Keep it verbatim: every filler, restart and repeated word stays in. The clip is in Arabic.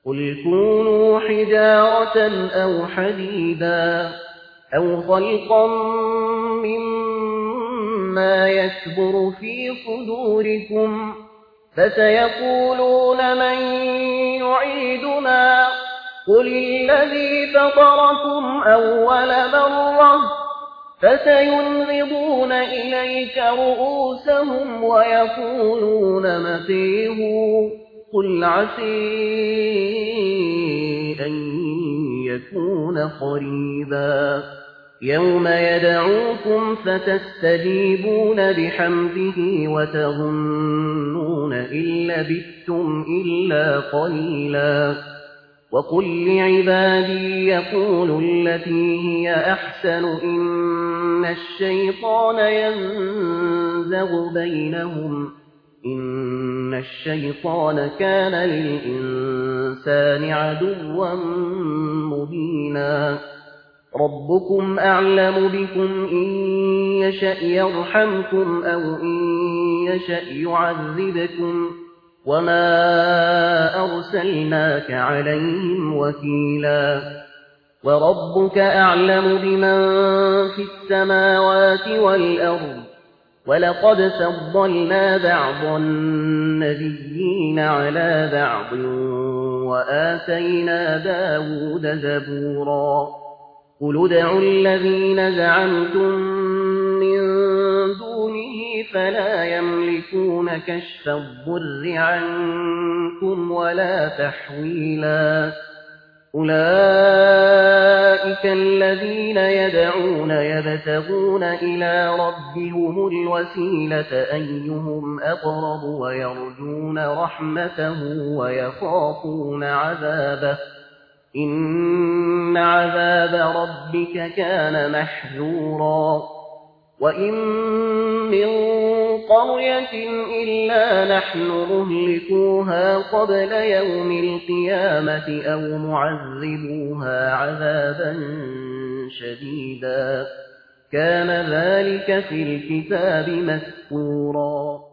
قل كونوا حجارة أو حديدا أو خلقا مما يكبر في صدوركم فسيقولون من يعيدنا قل الذي فطركم أول مرة فسينغضون إليك رؤوسهم ويقولون متى هو قل عسى أن يكون قريبا يوم يدعوكم فتستجيبون بحمده وتظنون إن لبثتم إلا قليلا وقل لعبادي يقولوا التي هي أحسن إن الشيطان ينزغ بينهم إن الشيطان كان للإنسان عدوا مبينا ربكم أعلم بكم إن يشأ يرحمكم أو إن يشأ يعذبكم وما أرسلناك عليهم وكيلا وربك أعلم بمن في السماوات والأرض ولقد فضلنا بعض النبيين على بعض وآتينا داود زبورا قل ادعوا الذين زعمتم من دونه فلا يملكون كشف الضر عنكم ولا تحويلا أولئك الذين يدعون يبتغون إلى ربهم الوسيلة أيهم أقرب ويرجون رحمته ويخافون عذابه إن عذاب ربك كان محذورا وإن من قرية إلا نحن مهلكوها قبل يوم القيامة أو معذبوها عذابا شديدا كان ذلك في الكتاب مسطورا